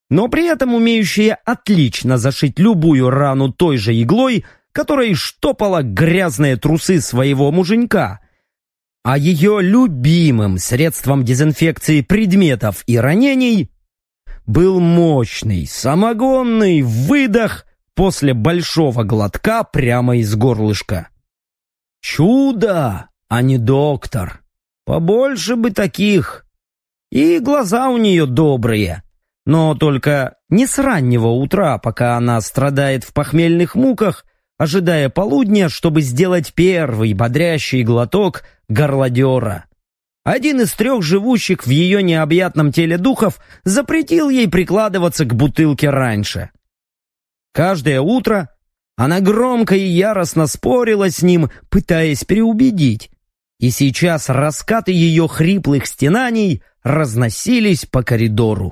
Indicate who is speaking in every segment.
Speaker 1: но при этом умеющая отлично зашить любую рану той же иглой, которой штопала грязные трусы своего муженька. А ее любимым средством дезинфекции предметов и ранений был мощный самогонный выдох после большого глотка прямо из горлышка. Чудо, а не доктор. Побольше бы таких. И глаза у нее добрые. Но только не с раннего утра, пока она страдает в похмельных муках, ожидая полудня, чтобы сделать первый бодрящий глоток горлодера. Один из 3 живущих в ее необъятном теле духов запретил ей прикладываться к бутылке раньше. Каждое утро она громко и яростно спорила с ним, пытаясь переубедить. И сейчас раскаты ее хриплых стенаний разносились по коридору.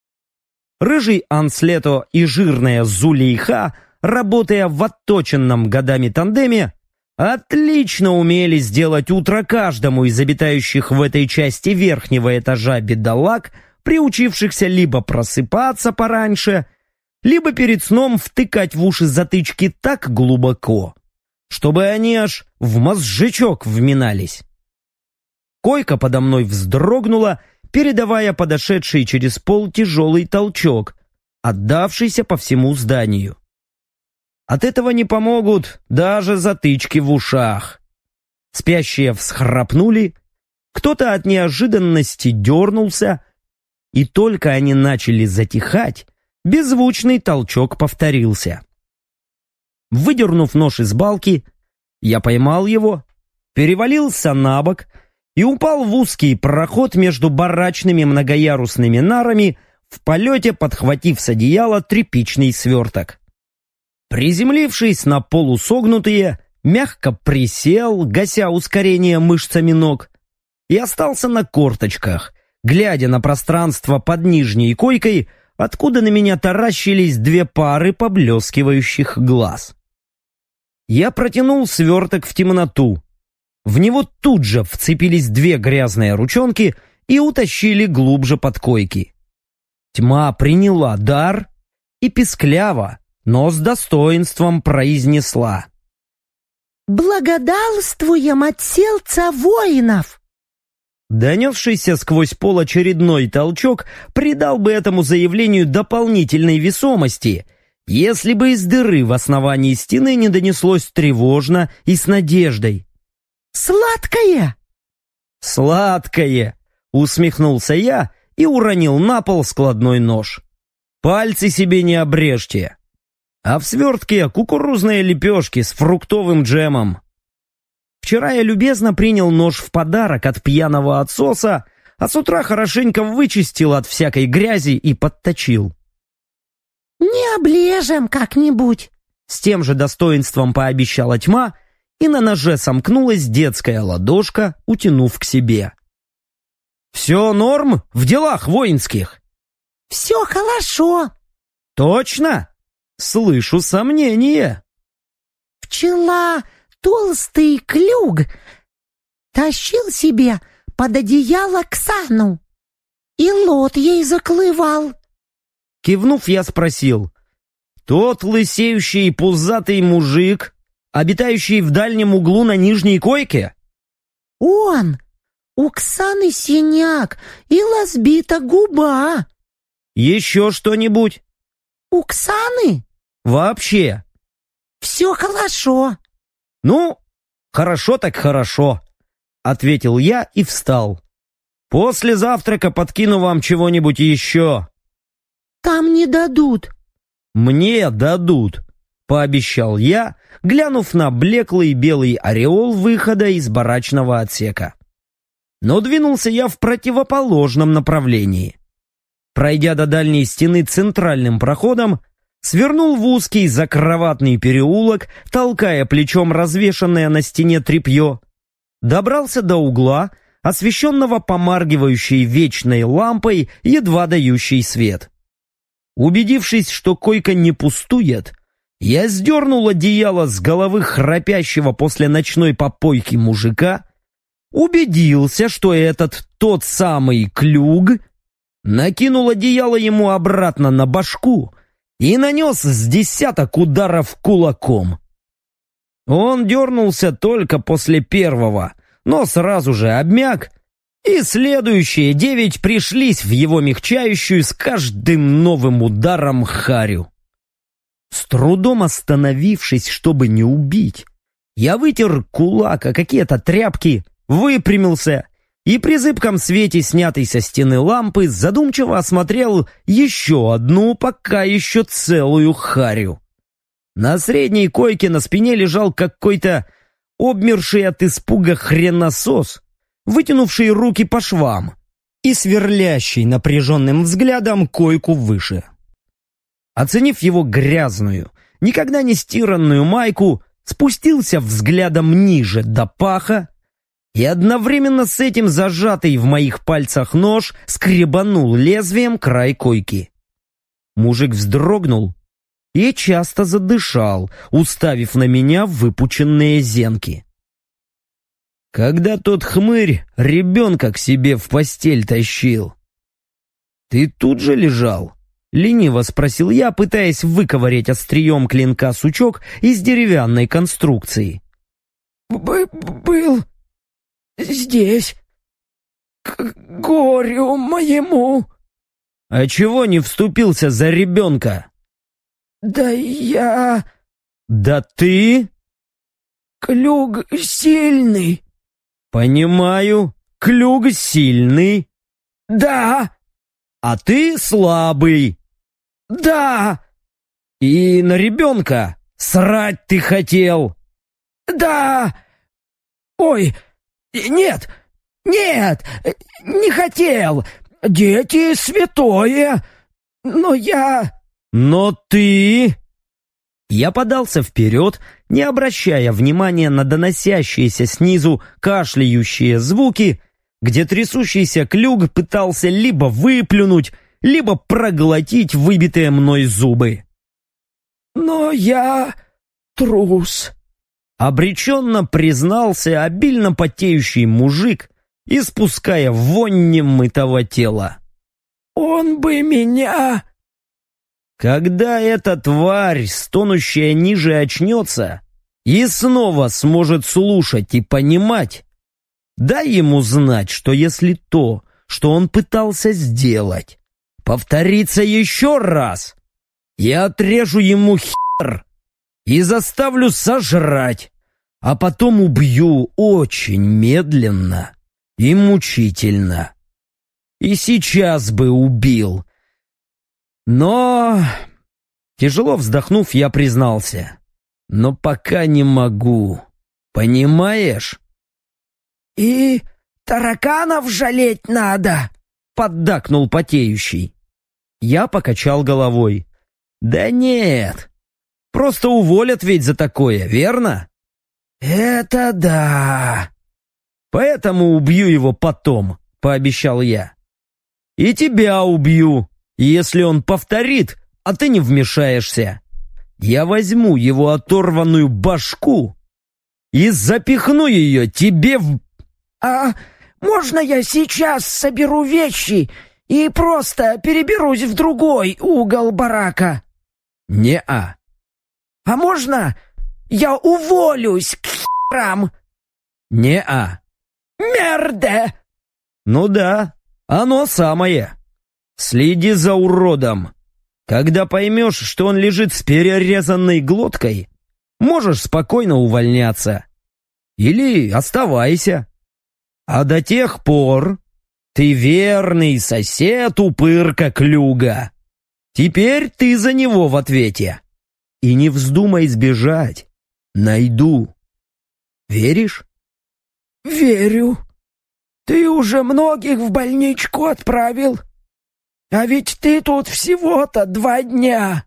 Speaker 1: Рыжий Анслето и жирная Зулейха, работая в отточенном годами тандеме, отлично умели сделать утро каждому из обитающих в этой части верхнего этажа бедолаг, приучившихся либо просыпаться пораньше, либо перед сном втыкать в уши затычки так глубоко, чтобы они аж в мозжечок вминались. Койка подо мной вздрогнула, передавая подошедший через пол тяжелый толчок, отдавшийся по всему зданию. От этого не помогут даже затычки в ушах. Спящие всхрапнули, кто-то от неожиданности дернулся, и только они начали затихать, беззвучный толчок повторился. Выдернув нож из балки, я поймал его, перевалился на бок и упал в узкий проход между барачными многоярусными нарами, в полете подхватив с одеяла тряпичный сверток. Приземлившись на полусогнутые, мягко присел, гася ускорение мышцами ног, и остался на корточках, глядя на пространство под нижней койкой, откуда на меня таращились 2 пары поблескивающих глаз. Я протянул сверток в темноту. В него тут же вцепились 2 грязные ручонки и утащили глубже под койки. Тьма приняла дар и пискляво, но с достоинством произнесла:
Speaker 2: «Благодарствуем от сердца воинов!»
Speaker 1: Донесшийся сквозь пол очередной толчок придал бы этому заявлению дополнительной весомости, если бы из дыры в основании стены не донеслось тревожно и с надеждой:
Speaker 2: «Сладкое!»
Speaker 1: «Сладкое!» — усмехнулся я и уронил на пол складной нож. «Пальцы себе не обрежьте!» А в свертке кукурузные лепешки с фруктовым джемом. Вчера я любезно принял нож в подарок от пьяного отсоса, а с утра хорошенько вычистил от всякой грязи и подточил.
Speaker 2: «Не облежем как-нибудь»,
Speaker 1: — с тем же достоинством пообещала тьма, и на ноже сомкнулась детская ладошка, утянув к себе. «Все норм в делах воинских?»
Speaker 2: «Все хорошо».
Speaker 1: «Точно? Слышу сомнения».
Speaker 2: «Пчела толстый клюг тащил себе под одеяло Ксану, и лот ей заклывал».
Speaker 1: Кивнув, я спросил: «Тот лысеющий пузатый мужик, обитающий в дальнем углу на нижней койке?»
Speaker 2: «Он! У Ксаны синяк и разбита губа».
Speaker 1: «Еще что-нибудь?»
Speaker 2: «У Ксаны?»
Speaker 1: «Вообще?»
Speaker 2: «Все хорошо».
Speaker 1: «Ну, хорошо так хорошо», — ответил я и встал. «После завтрака подкину вам чего-нибудь еще».
Speaker 2: «Там не дадут».
Speaker 1: «Мне дадут», — пообещал я, глянув на блеклый белый ореол выхода из барачного отсека. Но двинулся я в противоположном направлении. Пройдя до дальней стены центральным проходом, свернул в узкий закроватный переулок, толкая плечом развешанное на стене тряпье, добрался до угла, освещенного помаргивающей вечной лампой, едва дающей свет. Убедившись, что койка не пустует, я сдернул одеяло с головы храпящего после ночной попойки мужика, убедился, что этот тот самый клюг, накинул одеяло ему обратно на башку и нанес с 10 ударов кулаком. Он дернулся только после первого, но сразу же обмяк, и следующие 9 пришлись в его мягчающую с каждым новым ударом харю. С трудом остановившись, чтобы не убить, я вытер кулак о какие-то тряпки, выпрямился и при зыбком свете, снятой со стены лампы, задумчиво осмотрел еще одну, пока еще целую харю. На средней койке на спине лежал какой-то обмерший от испуга хреносос, вытянувший руки по швам и сверлящий напряженным взглядом койку выше. Оценив его грязную, никогда не стиранную майку, спустился взглядом ниже до паха, и одновременно с этим зажатый в моих пальцах нож скребанул лезвием край койки. Мужик вздрогнул и часто задышал, уставив на меня выпученные зенки. «Когда тот хмырь ребенка к себе в постель тащил, ты тут же лежал?» — лениво спросил я, пытаясь выковырять острием клинка сучок из деревянной конструкции.
Speaker 2: «Был здесь, к горю моему».
Speaker 1: «А чего не вступился за ребенка?»
Speaker 2: «Да я...»
Speaker 1: «Да ты...»
Speaker 2: «Клюг сильный».
Speaker 1: «Понимаю, клюг сильный».
Speaker 2: «Да».
Speaker 1: «А ты слабый».
Speaker 2: «Да».
Speaker 1: «И на ребенка срать ты хотел».
Speaker 2: «Да». «Ой, нет, нет, не хотел. Дети святое. Но я...»
Speaker 1: «Но ты...» Я подался вперед, не обращая внимания на доносящиеся снизу кашляющие звуки, где трясущийся клюг пытался либо выплюнуть, либо проглотить выбитые мной зубы.
Speaker 2: «Но я трус»,
Speaker 1: — обреченно признался обильно потеющий мужик, испуская вонь немытого тела.
Speaker 2: «Он бы меня...»
Speaker 1: Когда эта тварь, стонущая ниже, очнется и снова сможет слушать и понимать, дай ему знать, что если то, что он пытался сделать, повторится еще раз, я отрежу ему хер и заставлю сожрать, а потом убью очень медленно и мучительно. И сейчас бы убил. Но, тяжело вздохнув, я признался, но пока не могу, понимаешь?
Speaker 2: «И тараканов жалеть надо»,
Speaker 1: — поддакнул потеющий. Я покачал головой. «Да нет, просто уволят ведь за такое, верно?»
Speaker 2: «Это да».
Speaker 1: «Поэтому убью его потом», — пообещал я. «И тебя убью, если он повторит, а ты не вмешаешься. Я возьму его оторванную башку и запихну ее тебе в...»
Speaker 2: «А можно я сейчас соберу вещи и просто переберусь в другой угол барака?»
Speaker 1: «Не-а».
Speaker 2: «А можно я уволюсь к херам?»
Speaker 1: «Не-а».
Speaker 2: «Мерде!»
Speaker 1: «Ну да, оно самое. Следи за уродом. Когда поймешь, что он лежит с перерезанной глоткой, можешь спокойно увольняться. Или оставайся. А до тех пор ты верный сосед упырка Клюга. Теперь ты за него в ответе. И не вздумай сбежать. Найду. Веришь?»
Speaker 2: «Верю. Ты уже многих в больничку отправил. А ведь ты тут всего-то 2 дня».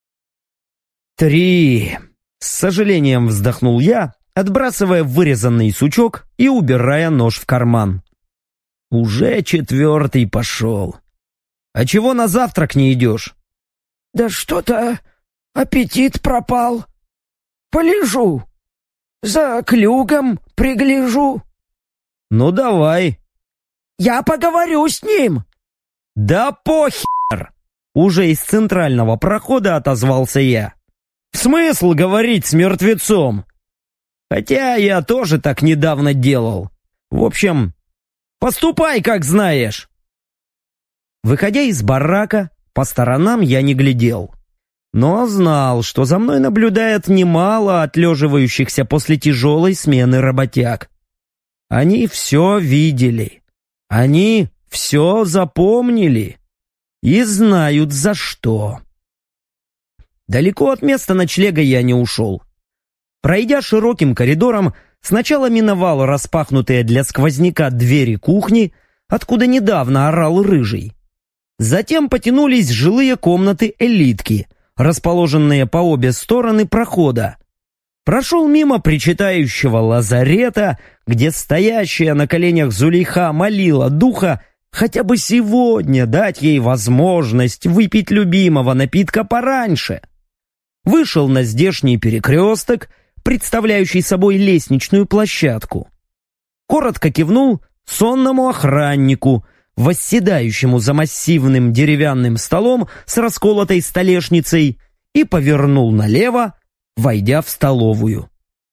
Speaker 1: 3. С сожалением вздохнул я, отбрасывая вырезанный сучок и убирая нож в карман. Уже 4-й пошел. А чего на завтрак не идешь?
Speaker 2: «Да что-то аппетит пропал. Полежу. За Клюгом пригляжу».
Speaker 1: Ну давай.
Speaker 2: «Я поговорю с ним».
Speaker 1: «Да похер!» Уже из центрального прохода отозвался я. «Смысл говорить с мертвецом? Хотя я тоже так недавно делал. В общем, поступай, как знаешь». Выходя из барака, по сторонам я не глядел. Но знал, что за мной наблюдает немало отлеживающихся после тяжелой смены работяг. Они все видели. Они все запомнили. И знают за что. Далеко от места ночлега я не ушел. Пройдя широким коридором, сначала миновал распахнутые для сквозняка двери кухни, откуда недавно орал Рыжий. Затем потянулись жилые комнаты элитки, расположенные по обе стороны прохода. Прошел мимо причитающего лазарета, где стоящая на коленях Зулейха молила духа хотя бы сегодня дать ей возможность выпить любимого напитка пораньше. Вышел на здешний перекресток, представляющий собой лестничную площадку. Коротко кивнул сонному охраннику, восседающему за массивным деревянным столом с расколотой столешницей, и повернул налево, войдя в столовую.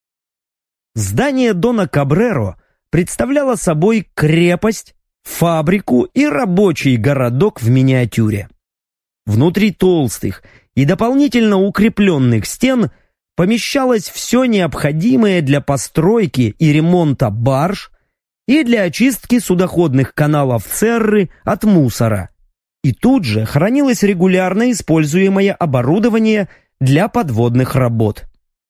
Speaker 1: Здание Дона Кабреро представляло собой крепость, фабрику и рабочий городок в миниатюре. Внутри толстых и дополнительно укрепленных стен помещалось все необходимое для постройки и ремонта барж и для очистки судоходных каналов Церры от мусора. И тут же хранилось регулярно используемое оборудование для подводных работ.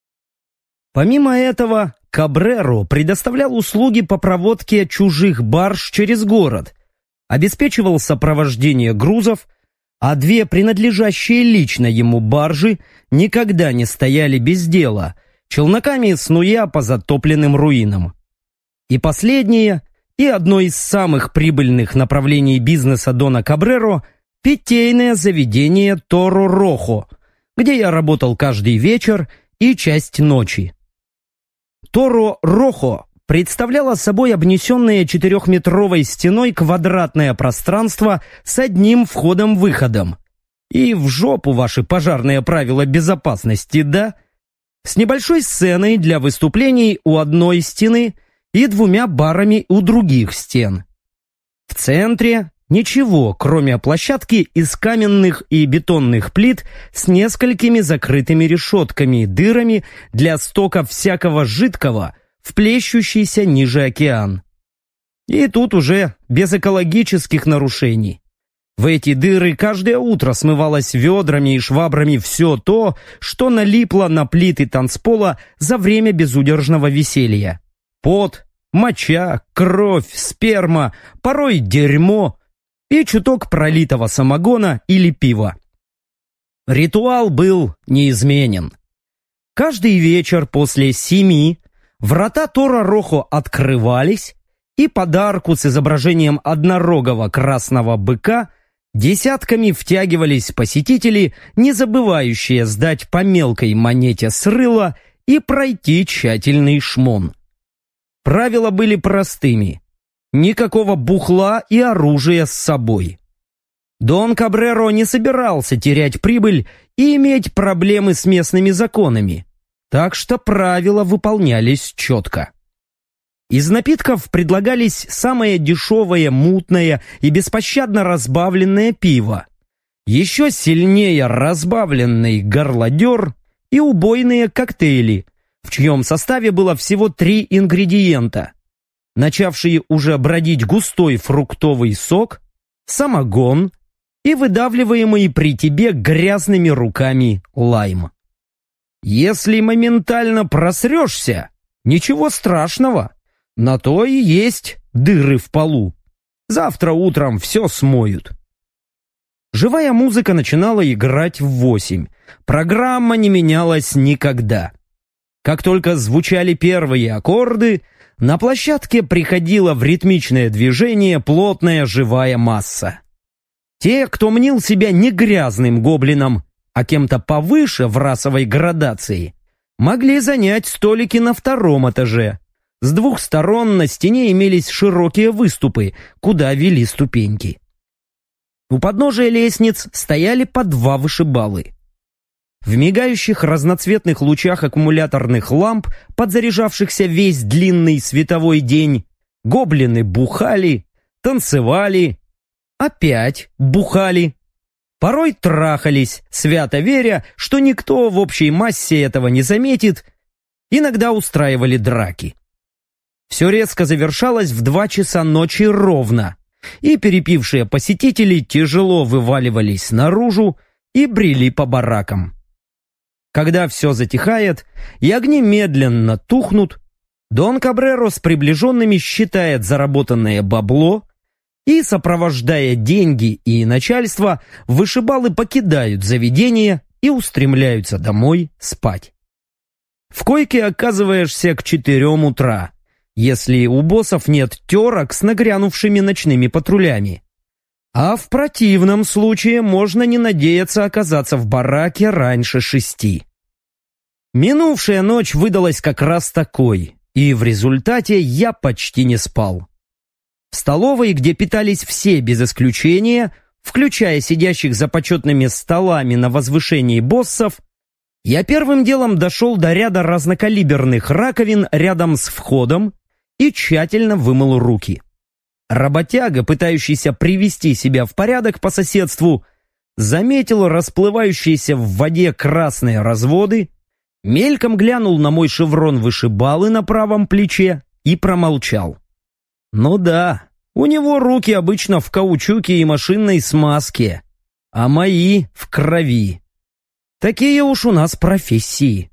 Speaker 1: Помимо этого, Кабреро предоставлял услуги по проводке чужих барж через город, обеспечивал сопровождение грузов, а две принадлежащие лично ему баржи никогда не стояли без дела, челноками снуя по затопленным руинам. И последнее, и одно из самых прибыльных направлений бизнеса Дона Кабреро – питейное заведение Торо Рохо, где я работал каждый вечер и часть ночи. Торо Рохо представляло собой обнесенное 4-метровой стеной квадратное пространство с одним входом-выходом. И в жопу ваши пожарные правила безопасности, да? С небольшой сценой для выступлений у одной стены и 2 барами у других стен. В центре ничего, кроме площадки из каменных и бетонных плит с несколькими закрытыми решетками и дырами для стока всякого жидкого в плещущийся ниже океан. И тут уже без экологических нарушений. В эти дыры каждое утро смывалось ведрами и швабрами все то, что налипло на плиты танцпола за время безудержного веселья. Пот, моча, кровь, сперма, порой дерьмо и чуток пролитого самогона или пива. Ритуал был неизменен. Каждый вечер после 7 врата Торо Рохо открывались, и под арку с изображением однорогого красного быка десятками втягивались посетители, не забывающие сдать по мелкой монете с рыла и пройти тщательный шмон. Правила были простыми. Никакого бухла и оружия с собой. Дон Кабреро не собирался терять прибыль и иметь проблемы с местными законами, так что правила выполнялись четко. Из напитков предлагались самое дешевое мутное и беспощадно разбавленное пиво, еще сильнее разбавленный горлодер и убойные коктейли, в чьем составе было всего 3 ингредиента, начавшие уже бродить густой фруктовый сок, самогон и выдавливаемый при тебе грязными руками лайм. Если моментально просрешься, ничего страшного, на то и есть дыры в полу. Завтра утром все смоют. Живая музыка начинала играть в 8. Программа не менялась никогда. Как только звучали первые аккорды, на площадке приходила в ритмичное движение плотная живая масса. Те, кто мнил себя не грязным гоблином, а кем-то повыше в расовой градации, могли занять столики на 2-м этаже. С 2 сторон на стене имелись широкие выступы, куда вели ступеньки. У подножия лестниц стояли по 2 вышибалы. В мигающих разноцветных лучах аккумуляторных ламп, подзаряжавшихся весь длинный световой день, гоблины бухали, танцевали, опять бухали, порой трахались, свято веря, что никто в общей массе этого не заметит, иногда устраивали драки. Все резко завершалось в 2 часа ночи ровно, и перепившие посетители тяжело вываливались наружу и брели по баракам. Когда все затихает и огни медленно тухнут, Дон Кабреро с приближенными считает заработанное бабло и, сопровождая деньги и начальство, вышибалы покидают заведение и устремляются домой спать. В койке оказываешься к 4 утра, если у боссов нет терок с нагрянувшими ночными патрулями. А в противном случае можно не надеяться оказаться в бараке раньше 6. Минувшая ночь выдалась как раз такой, и в результате я почти не спал. В столовой, где питались все без исключения, включая сидящих за почетными столами на возвышении боссов, я первым делом дошел до ряда разнокалиберных раковин рядом с входом и тщательно вымыл руки. Работяга, пытающийся привести себя в порядок по соседству, заметил расплывающиеся в воде красные разводы, мельком глянул на мой шеврон вышибалы на правом плече и промолчал. Ну да, у него руки обычно в каучуке и машинной смазке, а мои в крови. Такие уж у нас профессии.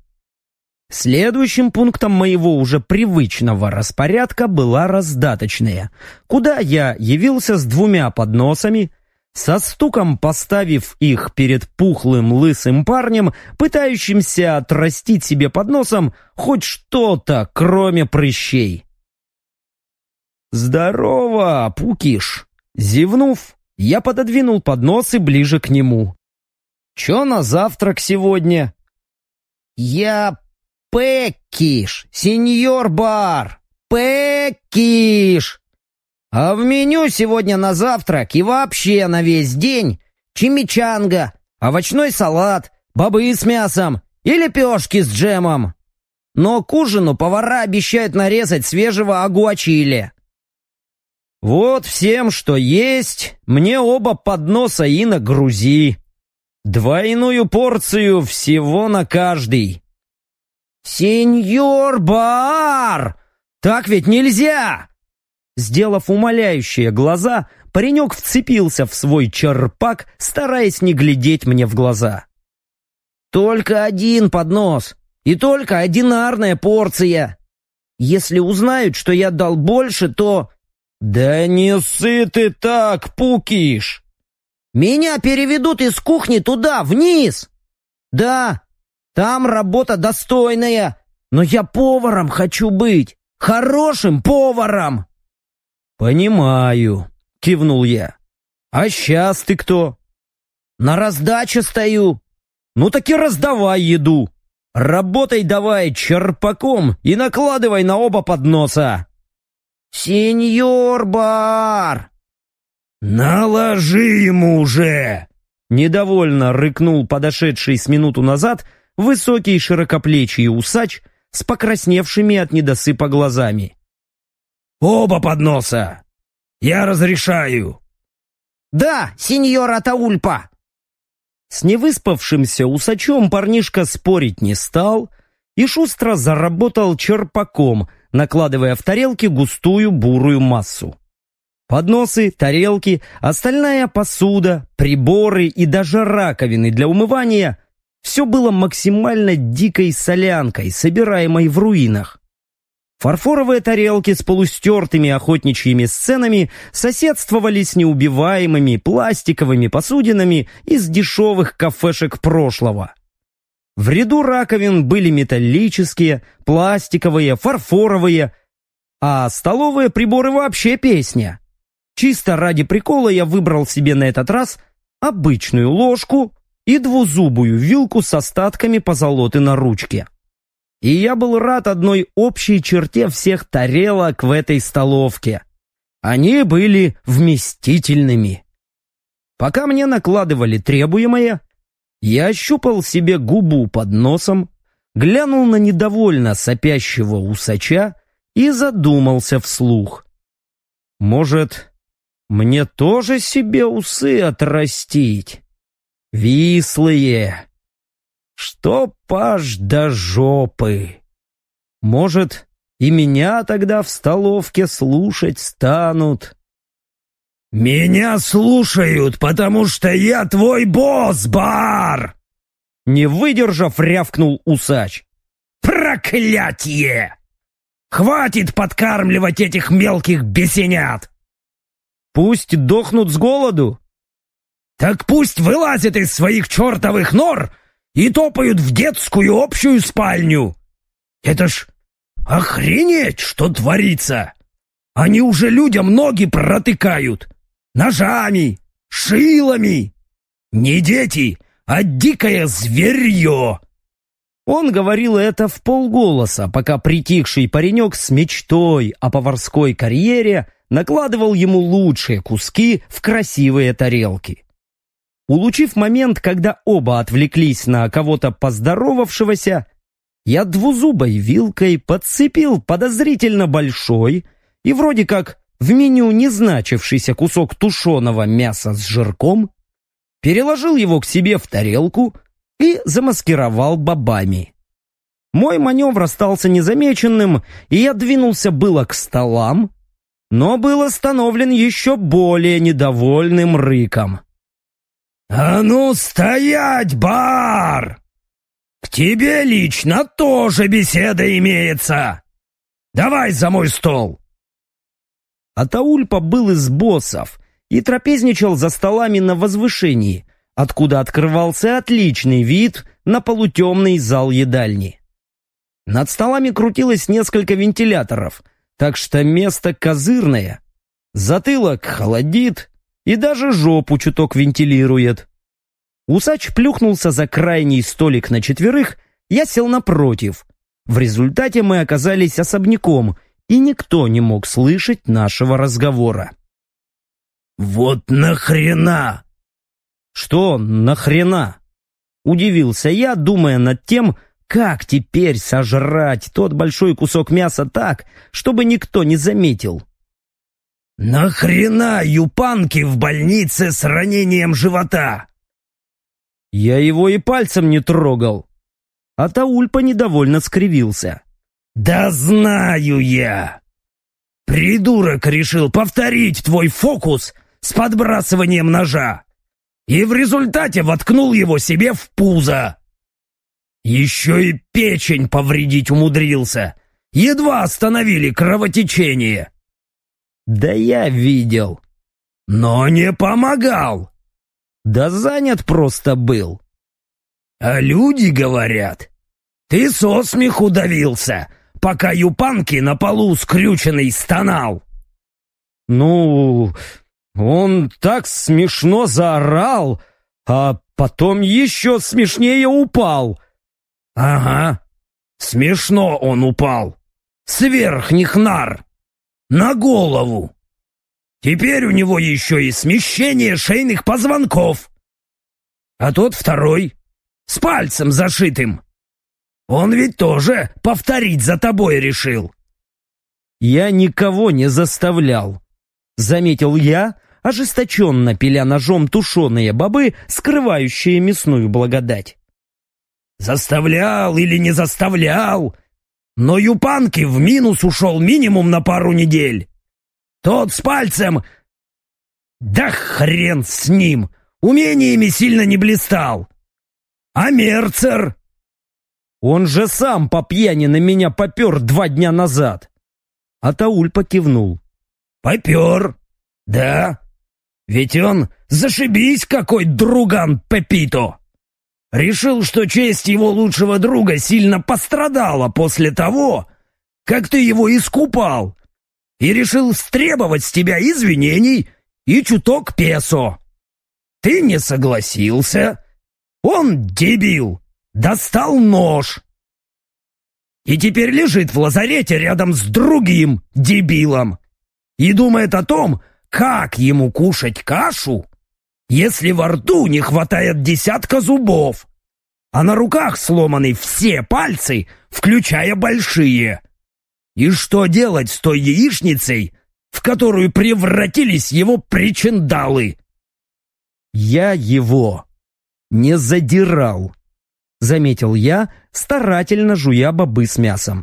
Speaker 1: Следующим пунктом моего уже привычного распорядка была раздаточная, куда я явился с 2 подносами, со стуком поставив их перед пухлым лысым парнем, пытающимся отрастить себе под носом хоть что-то, кроме прыщей. «Здорово, Пукиш!» Зевнув, я пододвинул подносы ближе к нему. «Чё на завтрак сегодня?»
Speaker 2: «Я Пеккиш, сеньор бар, Пеккиш. А в меню сегодня на завтрак и вообще на весь день чимичанга, овощной салат, бобы с мясом и лепешки с джемом. Но к ужину повара обещают нарезать свежего агуачиле».
Speaker 1: «Вот всем, что есть, мне оба подноса и нагрузи. 2 порцию всего на каждый».
Speaker 2: «Сеньор бар! Так ведь нельзя!»
Speaker 1: Сделав умоляющие глаза, паренек вцепился в свой черпак, стараясь не глядеть мне в глаза.
Speaker 2: «Только 1 поднос и только одинарная порция. Если узнают, что я дал больше, то...»
Speaker 1: «Да не ссы ты так, Пукиш!»
Speaker 2: «Меня переведут из кухни туда, вниз. Да, там работа достойная, но я поваром хочу быть, хорошим поваром».
Speaker 1: «Понимаю», — кивнул я. «А сейчас ты кто?»
Speaker 2: «На раздаче стою».
Speaker 1: «Ну так и раздавай еду. Работай давай черпаком и накладывай на оба подноса».
Speaker 2: «Сеньор бар!»
Speaker 1: «Наложи ему уже!» Недовольно рыкнул подошедший с минуту назад высокий широкоплечий усач с покрасневшими от недосыпа глазами. «Оба подноса! Я разрешаю!»
Speaker 2: «Да, сеньор Атаульпа!»
Speaker 1: С невыспавшимся усачом парнишка спорить не стал и шустро заработал черпаком, накладывая в тарелки густую бурую массу. Подносы, тарелки, остальная посуда, приборы и даже раковины для умывания — все было максимально дикой солянкой, собираемой в руинах. Фарфоровые тарелки с полустертыми охотничьими сценами соседствовали с неубиваемыми пластиковыми посудинами из дешевых кафешек прошлого. В ряду раковин были металлические, пластиковые, фарфоровые, а столовые приборы вообще песня. Чисто ради прикола я выбрал себе на этот раз обычную ложку и двузубую вилку с остатками позолоты на ручке. И я был рад одной общей черте всех тарелок в этой столовке. Они были вместительными. Пока мне накладывали требуемое, я ощупал себе губу под носом, глянул на недовольно сопящего усача и задумался вслух. Может, мне тоже себе усы отрастить? Вислые, чтоб аж до жопы. Может, и меня тогда в столовке слушать станут.
Speaker 2: «Меня слушают, потому что я твой босс, Бар!»
Speaker 1: Не выдержав, рявкнул усач.
Speaker 2: «Проклятье! Хватит подкармливать этих мелких бесенят!»
Speaker 1: «Пусть дохнут с голоду!»
Speaker 2: «Так пусть вылазят из своих чертовых нор и топают в детскую общую спальню! Это ж охренеть, что творится! Они уже людям ноги протыкают! Ножами, шилами! Не дети, а дикое зверье!»
Speaker 1: Он говорил это вполголоса, пока притихший паренек с мечтой о поварской карьере накладывал ему лучшие куски в красивые тарелки. Улучив момент, когда оба отвлеклись на кого-то поздоровавшегося, я двузубой вилкой подцепил подозрительно большой и вроде как в меню не значившийся кусок тушеного мяса с жирком, переложил его к себе в тарелку и замаскировал бобами. Мой маневр остался незамеченным, и я двинулся было к столам, но был остановлен еще более недовольным рыком.
Speaker 2: «А ну стоять, Бар! К тебе лично тоже беседа имеется! Давай за мой стол!»
Speaker 1: Атаульпа был из боссов и трапезничал за столами на возвышении, откуда открывался отличный вид на полутемный зал едальни. Над столами крутилось несколько вентиляторов, так что место козырное. Затылок холодит и даже жопу чуток вентилирует. Усач плюхнулся за крайний столик на четверых, я сел напротив. В результате мы оказались особняком, и никто не мог слышать нашего разговора.
Speaker 2: «Вот нахрена?»
Speaker 1: «Что нахрена?» Удивился я, думая над тем, как теперь сожрать тот большой кусок мяса так, чтобы никто не заметил.
Speaker 2: «Нахрена юпанки в больнице с ранением живота?»
Speaker 1: Я его и пальцем не трогал. Атаульпа недовольно скривился.
Speaker 2: «Да знаю я! Придурок решил повторить твой фокус с подбрасыванием ножа и в результате воткнул его себе в пузо. Еще и печень повредить умудрился. Едва остановили кровотечение».
Speaker 1: «Да я видел».
Speaker 2: «Но не помогал».
Speaker 1: «Да занят просто был».
Speaker 2: «А люди говорят, ты со смеху давился, пока юпанки на полу скрюченный стонал».
Speaker 1: «Ну, он так смешно заорал, а потом еще смешнее упал».
Speaker 2: «Ага, смешно он упал. С верхних нар. На голову. Теперь у него еще и смещение шейных позвонков. А тот второй, с пальцем зашитым. Он ведь тоже повторить за тобой решил».
Speaker 1: «Я никого не заставлял», — заметил я, ожесточенно пиля ножом тушеные бобы, скрывающие мясную благодать.
Speaker 2: «Заставлял или не заставлял, но юпанки в минус ушел минимум на пару недель. Тот с пальцем... Да хрен с ним, умениями сильно не блистал. А Мерцер?»
Speaker 1: «Он же сам по пьяни на меня попер 2 дня назад». Атаульпа кивнул.
Speaker 2: «Попер, да. Ведь он зашибись какой друган Пепито. Решил, что честь его лучшего друга сильно пострадала после того, как ты его искупал, и решил стребовать с тебя извинений и чуток песо. Ты не согласился. Он, дебил, достал нож. И теперь лежит в лазарете рядом с другим дебилом и думает о том, как ему кушать кашу,
Speaker 1: если во рту не хватает десятка зубов, а на руках сломаны все пальцы, включая большие? И что делать с той яичницей, в которую превратились его причиндалы?» «Я его не задирал», — заметил я, старательно жуя бобы с мясом.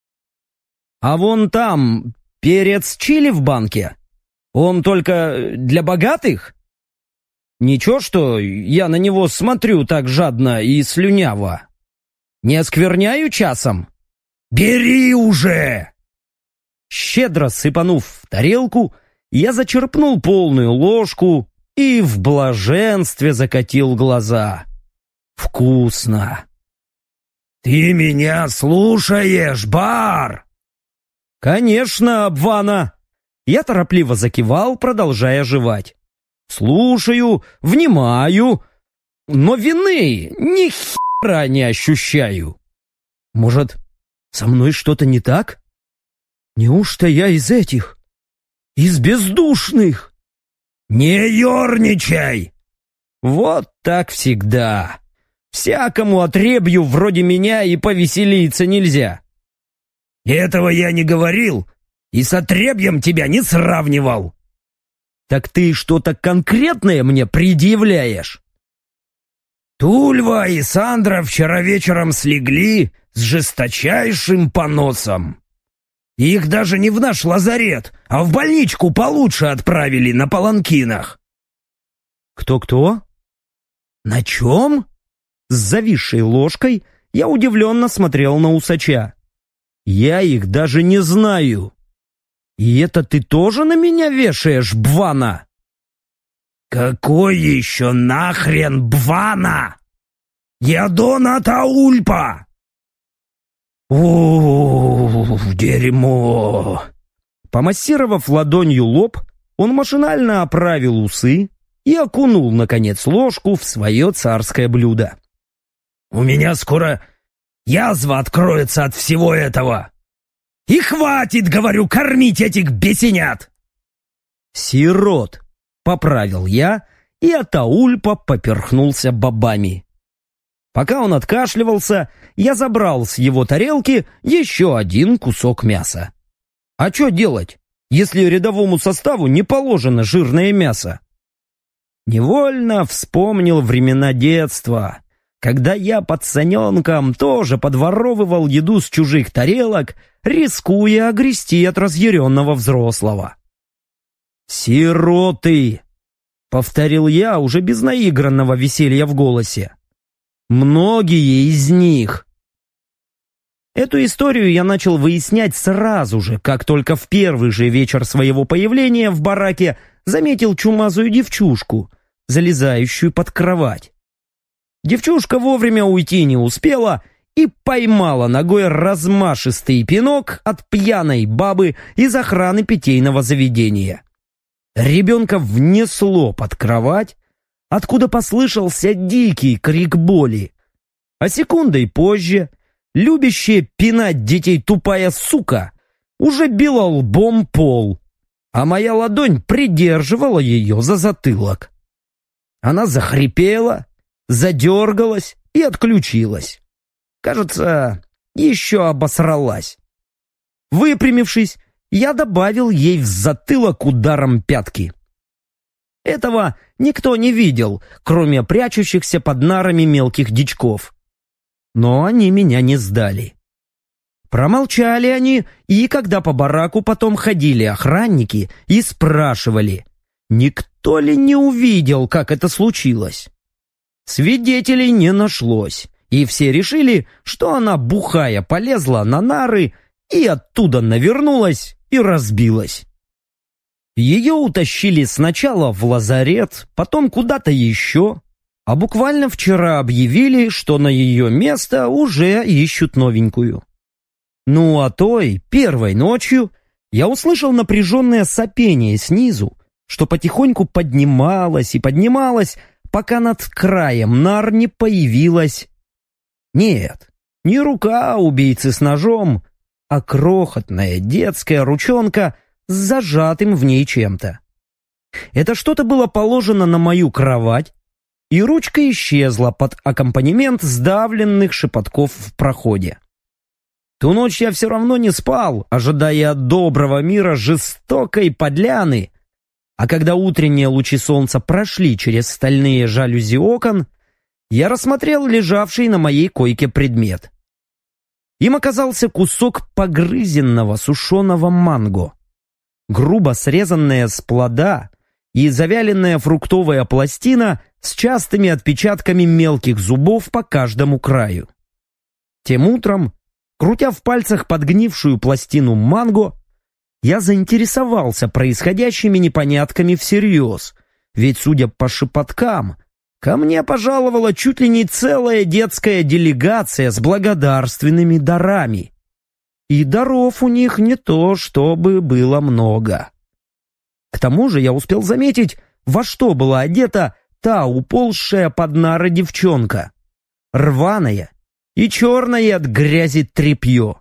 Speaker 1: «А вон там перец чили в банке? Он только для богатых? Ничего, что я на него смотрю так жадно и слюняво? Не оскверняю часом? Бери уже!» Щедро сыпанув в тарелку, я зачерпнул полную ложку и в блаженстве закатил глаза. «Вкусно!» «Ты меня слушаешь, бар?» «Конечно, обвана!» Я торопливо закивал, продолжая жевать. «Слушаю, внимаю, но вины ни хера не ощущаю. Может, со мной что-то не так? Неужто я из этих? Из бездушных?» «Не ерничай!» «Вот так всегда. Всякому отребью вроде меня и повеселиться нельзя». «Этого я не говорил и с отребьем тебя не сравнивал». «Так ты что-то конкретное мне предъявляешь?» «Тульва и Сандра вчера вечером слегли с жесточайшим поносом. Их даже не в наш лазарет, а в больничку получше отправили на паланкинах». «Кто-кто? На чем?» С зависшей ложкой я удивленно смотрел на усача. «Я их даже не знаю. И это ты тоже на меня вешаешь, Бвана?» «Какой еще нахрен Бвана? Я Дона Таульпа!» «О, дерьмо!» Помассировав ладонью лоб, он машинально оправил усы и окунул, наконец, ложку в свое царское блюдо. «У меня скоро язва откроется от всего этого! И хватит, говорю, кормить этих бесенят!» «Сирот!» — поправил я, и Атаульпа поперхнулся бобами. Пока он откашливался, я забрал с его тарелки еще один кусок мяса. А что делать, если рядовому составу не положено жирное мясо? Невольно вспомнил времена детства, когда я пацаненком тоже подворовывал еду с чужих тарелок, рискуя огрести от разъяренного взрослого. «Сироты!» — повторил я уже без наигранного веселья в голосе. «Многие из них». Эту историю я начал выяснять сразу же, как только в первый же вечер своего появления в бараке заметил чумазую девчушку, залезающую под кровать. Девчушка вовремя уйти не успела и поймала ногой размашистый пинок от пьяной бабы из охраны питейного заведения. Ребенка внесло под кровать, откуда послышался дикий крик боли. А секундой позже любящая пинать детей тупая сука уже била лбом пол, а моя ладонь придерживала ее за затылок. Она захрипела, задергалась и отключилась. Кажется, еще обосралась. Выпрямившись, я добавил ей в затылок ударом пятки. Этого никто не видел, кроме прячущихся под нарами мелких дичков. Но они меня не сдали. Промолчали они, и когда по бараку потом ходили охранники и спрашивали, никто ли не увидел, как это случилось. Свидетелей не нашлось, и все решили, что она бухая полезла на нары и оттуда навернулась и разбилась. Ее утащили сначала в лазарет, потом куда-то еще, а буквально вчера объявили, что на ее место уже ищут новенькую. Ну а той, первой ночью, я услышал напряженное сопение снизу, что потихоньку поднималось и поднималось, пока над краем нар не появилась. Нет, не рука убийцы с ножом, а крохотная детская ручонка с зажатым в ней чем-то. Это что-то было положено на мою кровать, и ручка исчезла под аккомпанемент сдавленных шепотков в проходе. Ту ночь я все равно не спал, ожидая от доброго мира жестокой подляны, а когда утренние лучи солнца прошли через стальные жалюзи окон, я рассмотрел лежавший на моей койке предмет. Им оказался кусок погрызенного сушеного манго. Грубо срезанная с плода и завяленная фруктовая пластина с частыми отпечатками мелких зубов по каждому краю. Тем утром, крутя в пальцах подгнившую пластину манго, я заинтересовался происходящими непонятками всерьез, ведь, судя по шепоткам, ко мне пожаловала чуть ли не целая детская делегация с благодарственными дарами. И даров у них не то, чтобы было много. К тому же я успел заметить, во что была одета та уползшая под нары девчонка. Рваная и черное от грязи тряпье.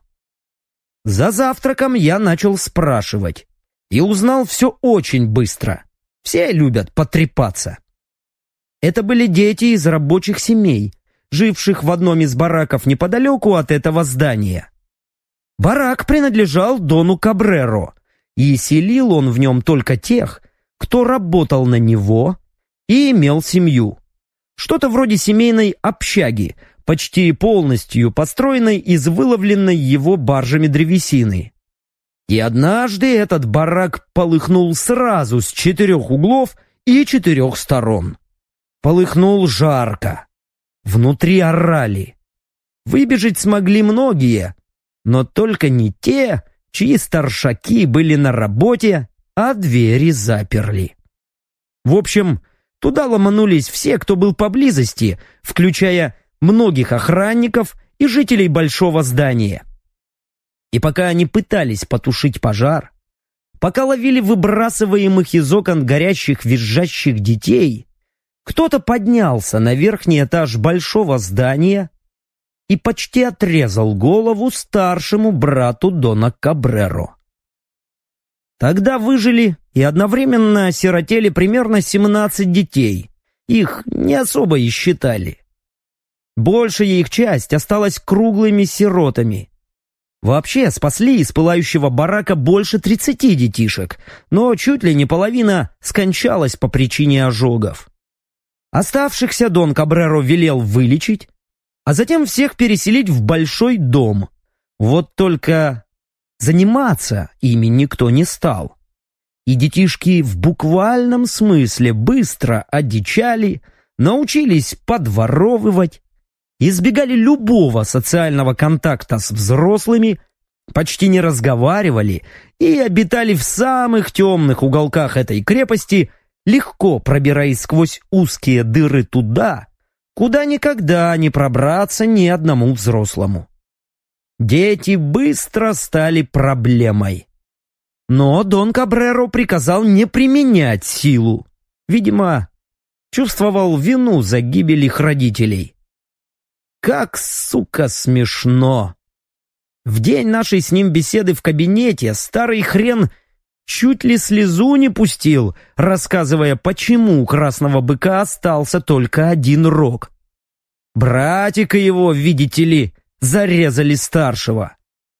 Speaker 1: За завтраком я начал спрашивать и узнал все очень быстро. Все любят потрепаться. Это были дети из рабочих семей, живших в одном из бараков неподалеку от этого здания. Барак принадлежал Дону Кабреро, и селил он в нем только тех, кто работал на него и имел семью. Что-то вроде семейной общаги, почти полностью построенной из выловленной его баржами древесины. И однажды этот барак полыхнул сразу с 4 углов и 4 сторон. Полыхнул жарко. Внутри орали. Выбежать смогли многие, но только не те, чьи старшаки были на работе, а двери заперли. В общем, туда ломанулись все, кто был поблизости, включая многих охранников и жителей большого здания. И пока они пытались потушить пожар, пока ловили выбрасываемых из окон горящих визжащих детей, кто-то поднялся на верхний этаж большого здания и почти отрезал голову старшему брату Дона Кабреро. Тогда выжили и одновременно осиротели примерно 17 детей. Их не особо и считали. Большая их часть осталась круглыми сиротами. Вообще спасли из пылающего барака больше 30 детишек, но чуть ли не половина скончалась по причине ожогов. Оставшихся Дон Кабреро велел вылечить, а затем всех переселить в большой дом. Вот только заниматься ими никто не стал. И детишки в буквальном смысле быстро одичали, научились подворовывать, избегали любого социального контакта с взрослыми, почти не разговаривали и обитали в самых темных уголках этой крепости, легко пробираясь сквозь узкие дыры туда, куда никогда не пробраться ни одному взрослому. Дети быстро стали проблемой. Но Дон Кабреро приказал не применять силу. Видимо, чувствовал вину за гибель их родителей. Как, сука, смешно! В день нашей с ним беседы в кабинете старый хрен чуть ли слезу не пустил, рассказывая, почему у красного быка остался только один рог. Братика его, видите ли, зарезали старшего.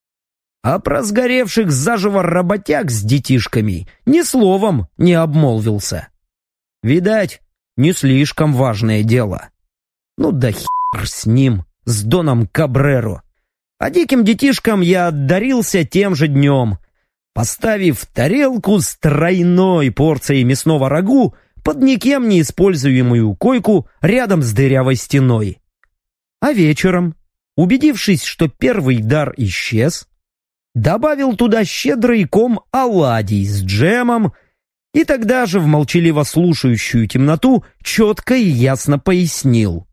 Speaker 1: А про сгоревших заживо работяг с детишками ни словом не обмолвился. Видать, не слишком важное дело. Ну да хер с ним, с Доном Кабреро. А диким детишкам я отдарился тем же днем, поставив тарелку с тройной порцией мясного рагу под никем не используемую койку рядом с дырявой стеной. А вечером, убедившись, что первый дар исчез, добавил туда щедрый ком оладий с джемом и тогда же в молчаливо слушающую темноту четко и ясно пояснил: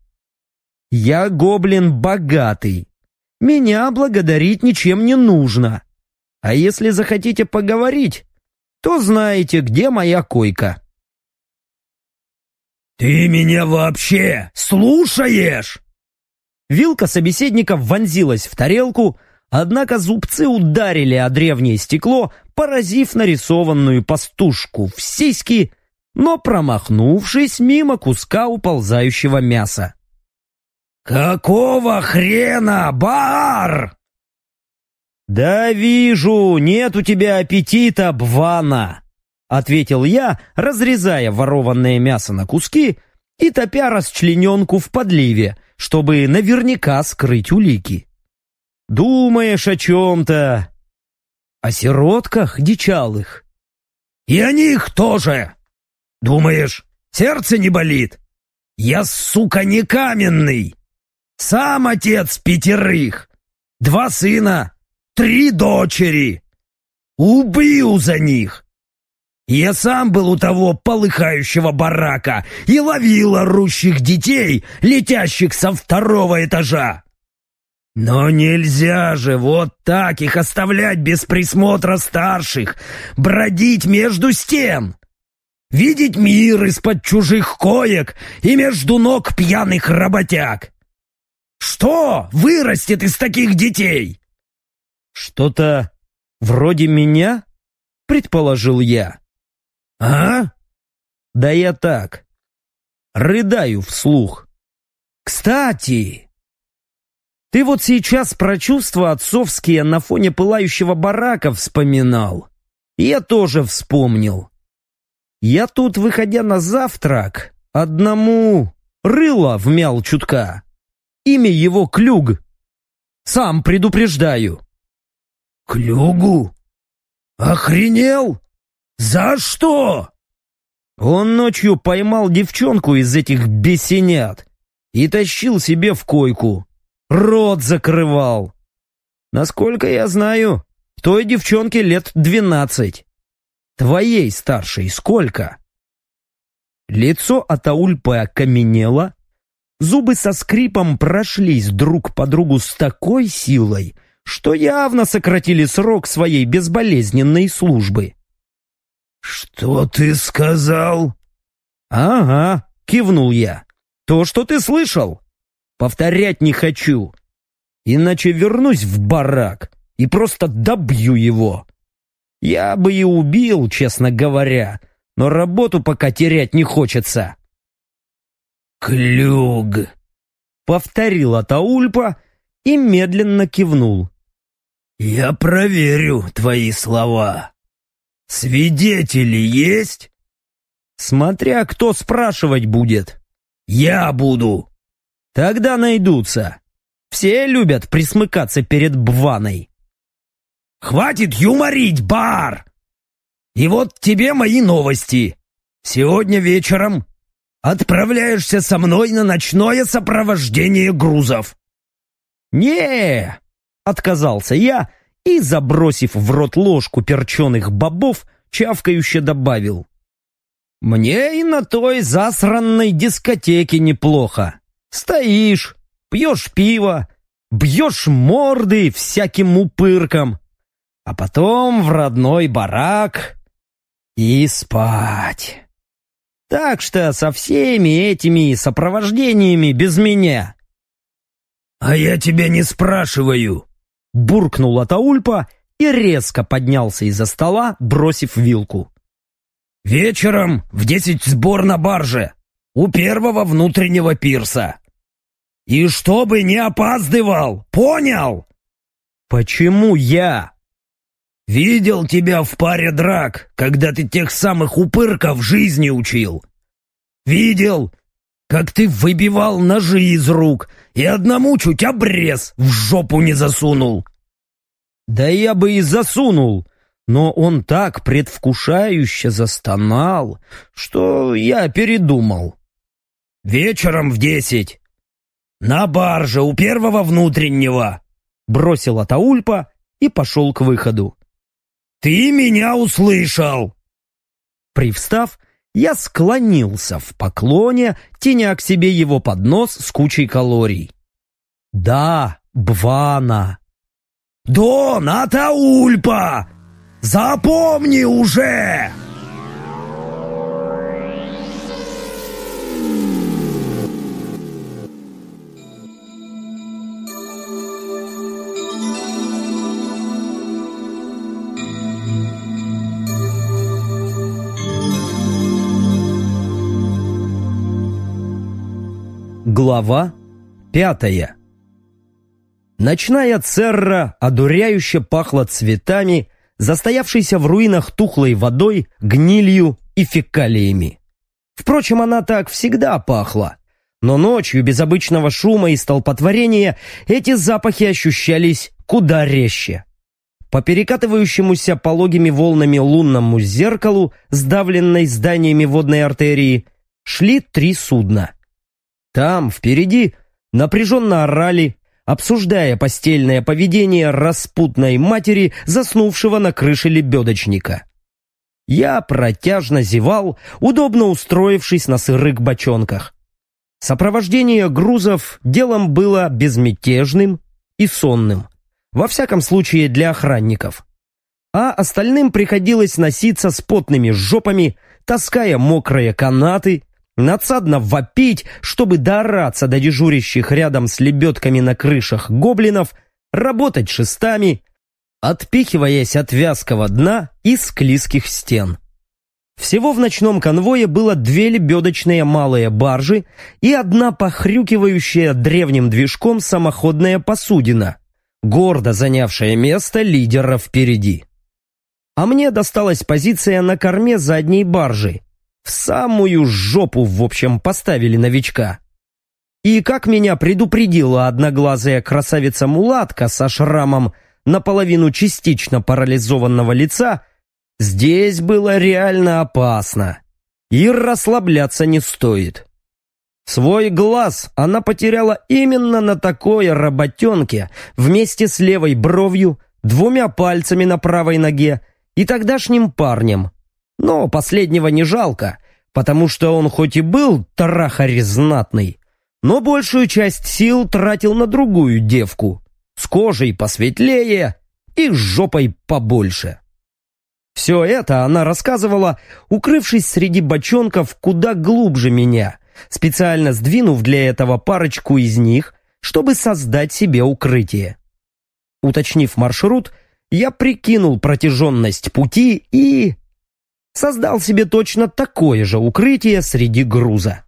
Speaker 1: «Я гоблин богатый, меня благодарить ничем не нужно, а если захотите поговорить, то знаете, где моя койка».
Speaker 3: «Ты меня вообще слушаешь?»
Speaker 1: Вилка собеседника вонзилась в тарелку, однако зубцы ударили о древнее стекло, поразив нарисованную пастушку в сиськи, но промахнувшись мимо куска уползающего мяса.
Speaker 3: «Какого хрена, Бар?»
Speaker 1: «Да вижу, нет у тебя аппетита, Бвана!» — ответил я, разрезая ворованное мясо на куски и топя расчлененку в подливе, чтобы наверняка скрыть улики. «Думаешь о чем-то? О сиротках дичалых?»
Speaker 3: «И о них тоже! Думаешь, сердце не болит? Я, сука, не каменный! Сам отец 5, 2 сына, 3 дочери! Убью за них! Я сам был у того полыхающего барака и ловил орущих детей, летящих со 2-го этажа! Но нельзя же вот так их оставлять без присмотра старших, бродить между стен, видеть мир из-под чужих коек и между ног пьяных работяг. Что вырастет из таких детей?»
Speaker 1: «Что-то вроде меня?» — предположил я.
Speaker 3: «А?»
Speaker 1: «Да я так, рыдаю вслух.
Speaker 3: Кстати,
Speaker 1: Ты вот сейчас про чувства отцовские на фоне пылающего барака вспоминал. Я тоже вспомнил. Я тут, выходя на завтрак, одному рыло вмял чутка. Имя его Клюг. Сам предупреждаю».
Speaker 3: «Клюгу? Охренел? За что?»
Speaker 1: Он ночью поймал девчонку из этих бесенят и тащил себе в койку. Рот закрывал. Насколько я знаю, той девчонке лет 12. Твоей старшей сколько? Лицо Атаульпы окаменело, зубы со скрипом прошлись друг по другу с такой силой, что явно сократили срок своей безболезненной службы.
Speaker 3: «Что ты сказал?»
Speaker 1: «Ага», — кивнул я. «То, что ты слышал. Повторять не хочу. Иначе вернусь в барак и просто добью его. Я бы и убил, честно говоря, но работу пока терять не хочется».
Speaker 3: «Клюг»,
Speaker 1: — повторил Атаульпа и медленно кивнул.
Speaker 3: «Я проверю твои слова. Свидетели есть?»
Speaker 1: «Смотря кто спрашивать будет».
Speaker 3: «Я буду».
Speaker 1: «Тогда найдутся. Все любят присмыкаться перед Бваной».
Speaker 3: «Хватит юморить, Бар! И вот тебе мои новости. Сегодня вечером отправляешься со мной на ночное сопровождение грузов».
Speaker 1: «Не!» — отказался я и, забросив в рот ложку перченых бобов, чавкающе добавил. «Мне и на той засранной дискотеке неплохо. Стоишь, пьешь пиво, бьешь морды всяким упыркам, а потом в родной барак и спать. Так что со всеми этими сопровождениями без меня».
Speaker 3: «А я тебя не спрашиваю»,
Speaker 1: — буркнул Атаульпа и резко поднялся из-за стола, бросив вилку.
Speaker 3: «Вечером в 10 сбор на барже у первого внутреннего пирса. И чтобы не опаздывал, понял?»
Speaker 1: «Почему я?»
Speaker 3: «Видел тебя в паре драк, когда ты тех самых упырков жизни учил. Видел, как ты выбивал ножи из рук и одному чуть обрез в жопу не засунул».
Speaker 1: «Да я бы и засунул, но он так предвкушающе застонал, что я передумал».
Speaker 3: «Вечером в 10. На барже у первого внутреннего», —
Speaker 1: бросил Атаульпа и пошел к выходу.
Speaker 3: «Ты меня услышал!»
Speaker 1: Привстав, я склонился в поклоне, теня к себе его поднос с кучей калорий. «Да, Бвана!»
Speaker 3: «Дон Атаульпа! Запомни уже!»
Speaker 1: Глава 5. Ночная Церра одуряюще пахла цветами, застоявшейся в руинах тухлой водой, гнилью и фекалиями. Впрочем, она так всегда пахла, но ночью без обычного шума и столпотворения эти запахи ощущались куда резче. По перекатывающемуся пологими волнами лунному зеркалу, сдавленной зданиями водной артерии, шли 3 судна. Там, впереди, напряженно орали, обсуждая постельное поведение распутной матери, заснувшего на крыше лебедочника. Я протяжно зевал, удобно устроившись на сырых бочонках. Сопровождение грузов делом было безмятежным и сонным, во всяком случае для охранников. А остальным приходилось носиться с потными жопами, таская мокрые канаты, надсадно вопить, чтобы доораться до дежурящих рядом с лебедками на крышах гоблинов, работать шестами, отпихиваясь от вязкого дна и склизких стен. Всего в ночном конвое было 2 лебедочные малые баржи и 1 похрюкивающая древним движком самоходная посудина, гордо занявшая место лидера впереди. А мне досталась позиция на корме задней баржи. В самую жопу, в общем, поставили новичка. И как меня предупредила одноглазая красавица-мулатка со шрамом наполовину частично парализованного лица, здесь было реально опасно. И расслабляться не стоит. Свой глаз она потеряла именно на такой работенке вместе с левой бровью, 2 пальцами на правой ноге и тогдашним парнем. Но последнего не жалко, потому что он хоть и был трахарь знатный, но большую часть сил тратил на другую девку, с кожей посветлее и с жопой побольше. Все это она рассказывала, укрывшись среди бочонков куда глубже меня, специально сдвинув для этого парочку из них, чтобы создать себе укрытие. Уточнив маршрут, я прикинул протяженность пути и создал себе точно такое же укрытие среди груза.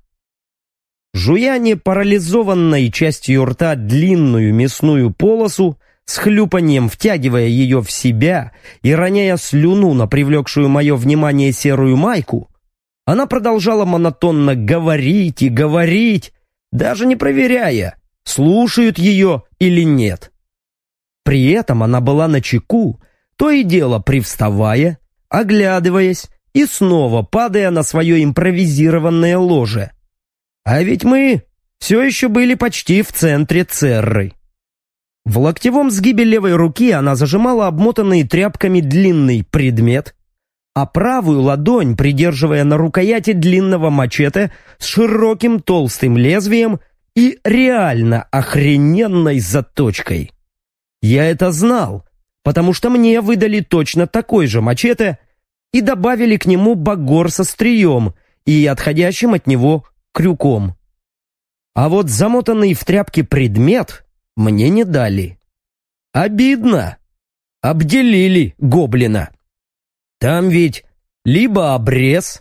Speaker 1: Жуя непарализованной частью рта длинную мясную полосу, с хлюпаньем втягивая ее в себя и роняя слюну на привлекшую мое внимание серую майку, она продолжала монотонно говорить и говорить, даже не проверяя, слушают ее или нет. При этом она была начеку, то и дело привставая, оглядываясь и снова падая на свое импровизированное ложе. А ведь мы все еще были почти в центре Церры. В локтевом сгибе левой руки она зажимала обмотанный тряпками длинный предмет, а правую ладонь, придерживая на рукояти длинного мачете с широким толстым лезвием и реально охрененной заточкой. Я это знал, потому что мне выдали точно такой же мачете и добавили к нему багор со стрием и отходящим от него крюком. А вот замотанный в тряпки предмет мне не дали. Обидно. Обделили гоблина. Там ведь либо обрез,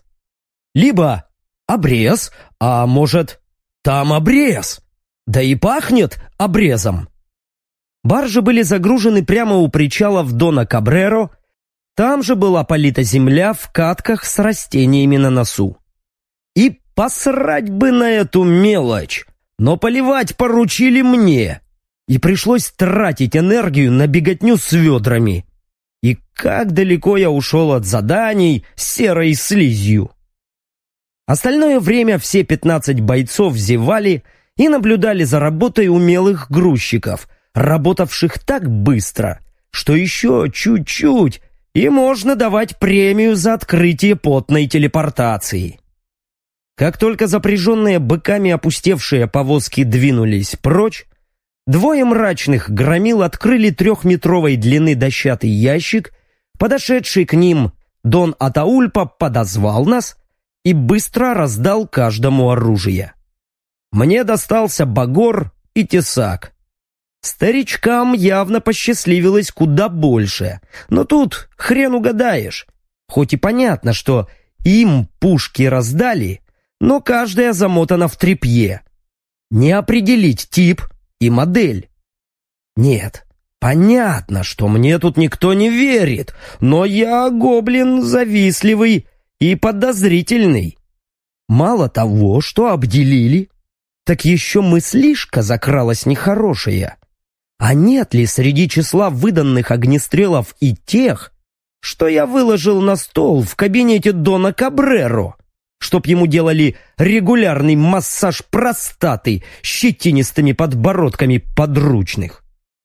Speaker 1: а может, там обрез. Да и пахнет обрезом. Баржи были загружены прямо у причалов Дона Кабреро, там же была полита земля в катках с растениями на носу. И посрать бы на эту мелочь, но поливать поручили мне, и пришлось тратить энергию на беготню с ведрами. И как далеко я ушел от заданий с серой слизью. Остальное время все 15 бойцов зевали и наблюдали за работой умелых грузчиков, работавших так быстро, что еще чуть-чуть, и можно давать премию за открытие потной телепортации. Как только запряженные быками опустевшие повозки двинулись прочь, 2 мрачных громил открыли 3-метровой длины дощатый ящик, подошедший к ним Дон Атаульпа подозвал нас и быстро раздал каждому оружие. Мне достался багор и тесак. Старичкам явно посчастливилось куда больше, но тут хрен угадаешь. Хоть и понятно, что им пушки раздали, но каждая замотана в тряпье. не определить тип и модель. Нет, понятно, что мне тут никто не верит, но я гоблин завистливый и подозрительный. Мало того, что обделили, так еще мыслишка закралась нехорошая. А нет ли среди числа выданных огнестрелов и тех, что я выложил на стол в кабинете Дона Кабреро, чтоб ему делали регулярный массаж простаты щетинистыми подбородками подручных?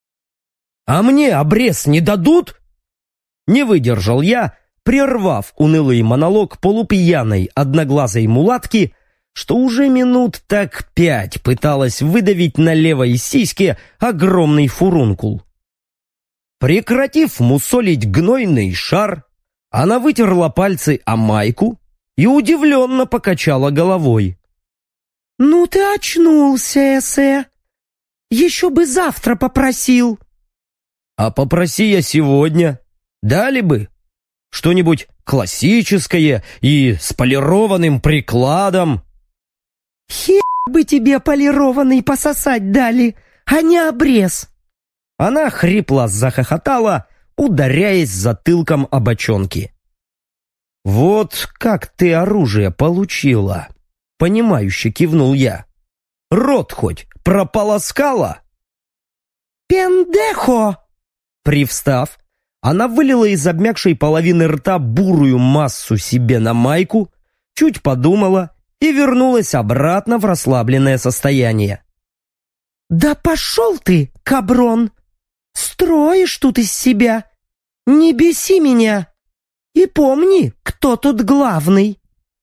Speaker 1: А мне обрез не дадут? Не выдержал я, прервав унылый монолог полупьяной одноглазой мулатки, что уже минут так 5 пыталась выдавить на левой сиське огромный фурункул. Прекратив мусолить гнойный шар, она вытерла пальцы о майку и удивленно покачала головой.
Speaker 2: «Ну ты очнулся, эсэ. Еще бы завтра попросил».
Speaker 1: «А попроси я сегодня. Дали бы. Что-нибудь классическое и с полированным прикладом».
Speaker 2: «Хер бы тебе полированный пососать дали, а не обрез».
Speaker 1: Она хрипло захохотала, ударяясь затылком о бочонки. «Вот как ты оружие получила?» — понимающе кивнул я. «Рот хоть прополоскала?»
Speaker 2: «Пендехо!»
Speaker 1: Привстав, она вылила из обмякшей половины рта бурую массу себе на майку, чуть подумала и вернулась обратно в расслабленное состояние.
Speaker 2: «Да пошел ты, каброн! Строишь тут из себя! Не беси меня! И помни, кто тут главный!»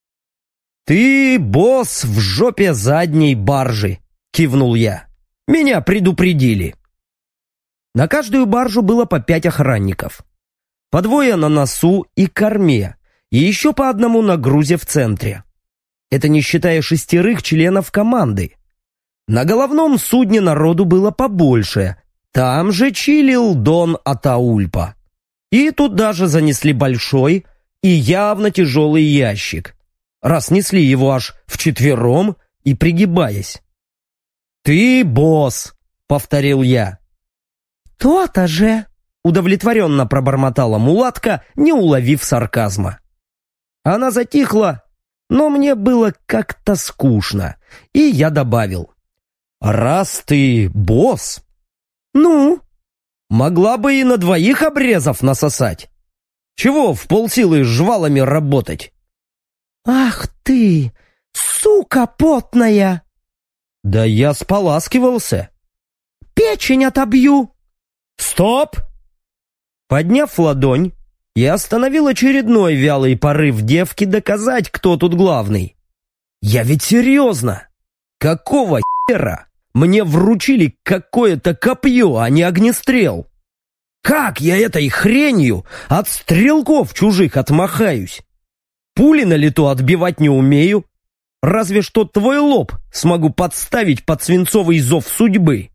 Speaker 1: «Ты босс в жопе задней баржи!» — кивнул я. «Меня предупредили!» На каждую баржу было по 5 охранников. По 2 на носу и корме, и еще по 1 на грузе в центре. Это не считая 6 членов команды. На головном судне народу было побольше. Там же чилил Дон Атаульпа. И туда же занесли большой и явно тяжелый ящик. Раз несли его аж вчетвером и пригибаясь. «Ты босс», — повторил я.
Speaker 2: «То-то же!» —
Speaker 1: удовлетворенно пробормотала мулатка, не уловив сарказма. Она затихла, но мне было как-то скучно, и я добавил. «Раз ты босс,
Speaker 2: «Ну?»
Speaker 1: могла бы и на 2 обрезов насосать. Чего в полсилы с жвалами работать?»
Speaker 2: «Ах ты, сука потная!»
Speaker 1: «Да я споласкивался».
Speaker 2: «Печень отобью!»
Speaker 1: «Стоп!» Подняв ладонь, я остановил очередной вялый порыв девки доказать, кто тут главный. «Я ведь серьезно! Какого хера мне вручили какое-то копье, а не огнестрел? Как я этой хренью от стрелков чужих отмахаюсь? Пули на лету отбивать не умею, разве что твой лоб смогу подставить под свинцовый зов судьбы».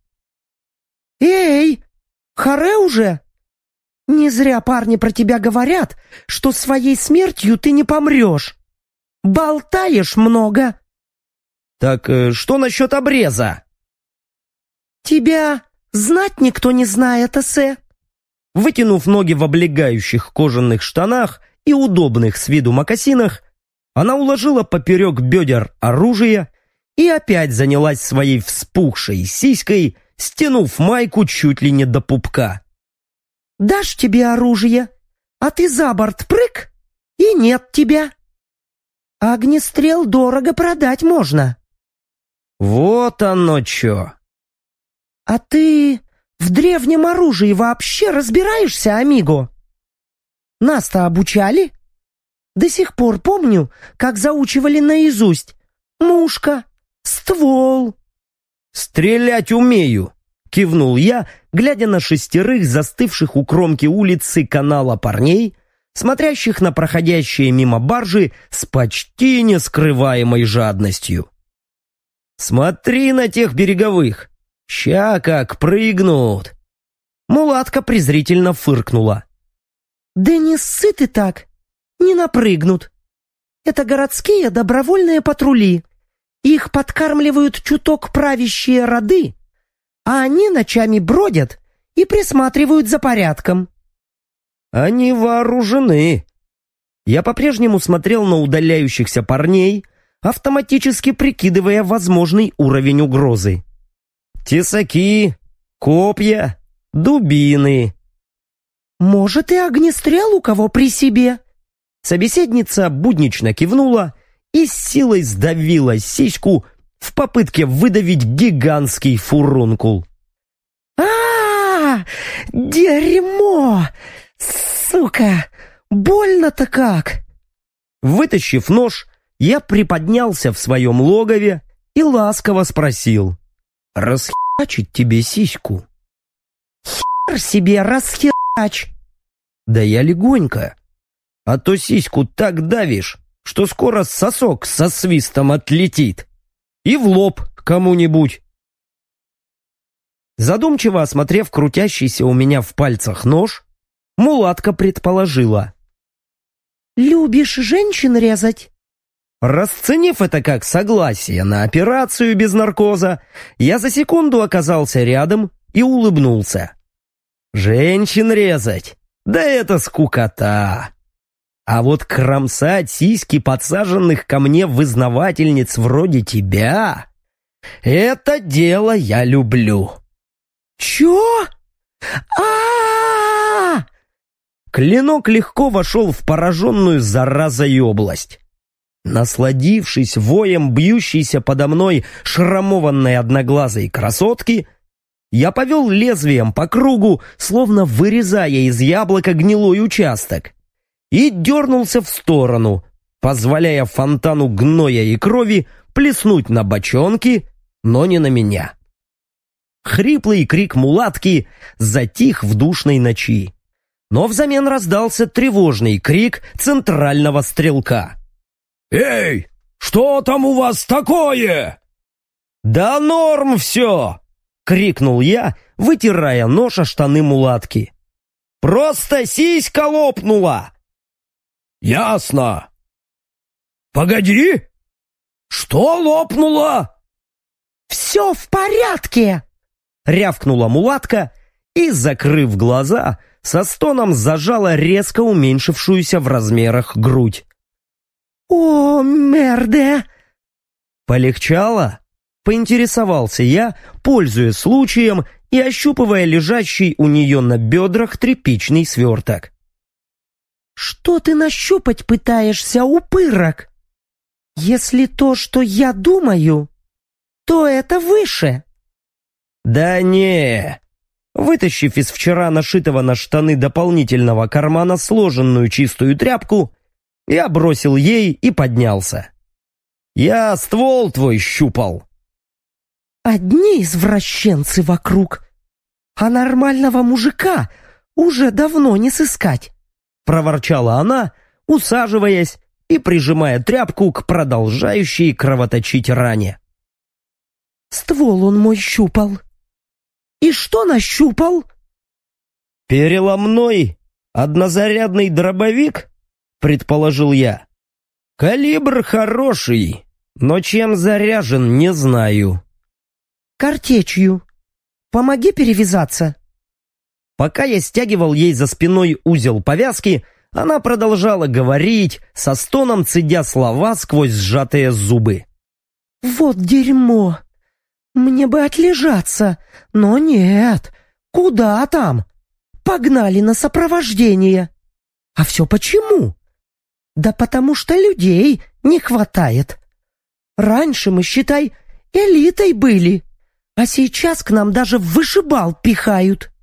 Speaker 2: «Эй, харе уже! Не зря парни про тебя говорят, что своей смертью ты не помрешь. Болтаешь много».
Speaker 1: «Так что насчет обреза?»
Speaker 2: «Тебя знать никто не знает, эсэ».
Speaker 1: Вытянув ноги в облегающих кожаных штанах и удобных с виду мокасинах, она уложила поперек бедер оружие и опять занялась своей вспухшей сиськой, стянув майку чуть ли не до пупка.
Speaker 2: «Дашь тебе оружие, а ты за борт прыг, и нет тебя. Огнестрел дорого продать можно».
Speaker 1: «Вот оно чё!»
Speaker 2: «А ты в древнем оружии вообще разбираешься, амиго? Нас-то обучали? До сих пор помню, как заучивали наизусть. Мушка, ствол».
Speaker 1: «Стрелять умею!» — кивнул я, глядя на 6 застывших у кромки улицы канала парней, смотрящих на проходящие мимо баржи с почти нескрываемой жадностью. «Смотри на тех береговых! Ща как прыгнут!» Мулатка презрительно фыркнула.
Speaker 2: «Да не ссы ты так, не напрыгнут. Это городские добровольные патрули. Их подкармливают чуток правящие роды, а они ночами бродят и присматривают за порядком.
Speaker 1: Они вооружены. Я по-прежнему смотрел на удаляющихся парней, автоматически прикидывая возможный уровень угрозы. Тесаки, копья, дубины.
Speaker 2: Может, и огнестрел у кого при себе?
Speaker 1: Собеседница буднично кивнула и с силой сдавила сиську в попытке выдавить гигантский фурункул.
Speaker 2: Дерьмо! Сука! Больно-то как!»
Speaker 1: Вытащив нож, я приподнялся в своем логове и ласково спросил: «Расхерачить тебе сиську?»
Speaker 2: «Хер себе расхерач!»
Speaker 1: «Да я легонько, а то сиську так давишь, что скоро сосок со свистом отлетит. И в лоб кому-нибудь». Задумчиво осмотрев крутящийся у меня в пальцах нож, мулатка предположила:
Speaker 2: «Любишь женщин резать?»
Speaker 1: Расценив это как согласие на операцию без наркоза, я за секунду оказался рядом и улыбнулся. «Женщин резать? Да это скукота! А вот кромсать сиськи подсаженных ко мне вызнавательниц вроде тебя — это дело я люблю».
Speaker 2: «Чё?
Speaker 1: Клинок легко вошел в пораженную заразой область. Насладившись воем бьющейся подо мной шрамованной одноглазой красотки, я повел лезвием по кругу, словно вырезая из яблока гнилой участок, и дернулся в сторону, позволяя фонтану гноя и крови плеснуть на бочонки, но не на меня. Хриплый крик мулатки затих в душной ночи, но взамен раздался тревожный крик центрального стрелка.
Speaker 3: «Эй, что там у вас такое?»
Speaker 1: «Да норм все!» — крикнул я, вытирая нож о штаны мулатки. «Просто сиська лопнула!»
Speaker 3: «Ясно. Погоди! Что лопнуло?»
Speaker 2: «Все в порядке!»
Speaker 1: — рявкнула мулатка и, закрыв глаза, со стоном зажала резко уменьшившуюся в размерах грудь.
Speaker 2: «О, мерде!»
Speaker 1: «Полегчало?» — поинтересовался я, пользуясь случаем и ощупывая лежащий у нее на бедрах тряпичный сверток.
Speaker 2: «Что ты нащупать пытаешься, упырок? Если то, что я думаю, то это выше».
Speaker 1: «Да не!» Вытащив из вчера нашитого на штаны дополнительного кармана сложенную чистую тряпку, я бросил ей и поднялся. «Я ствол твой щупал».
Speaker 2: «Одни извращенцы вокруг, а нормального мужика уже давно не сыскать»,
Speaker 1: — проворчала она, усаживаясь и прижимая тряпку к продолжающей кровоточить ране.
Speaker 2: «Ствол он мой щупал. И что нащупал?»
Speaker 1: «Переломной однозарядный дробовик», — предположил я. «Калибр хороший, но чем заряжен, не знаю».
Speaker 2: «Картечью. Помоги перевязаться».
Speaker 1: Пока я стягивал ей за спиной узел повязки, она продолжала говорить, со стоном цедя слова сквозь сжатые зубы.
Speaker 2: «Вот дерьмо! Мне бы отлежаться, но нет. Куда там? Погнали на сопровождение. А все почему? Да потому что людей не хватает. Раньше мы, считай, элитой были, а сейчас к нам даже в вышибал пихают».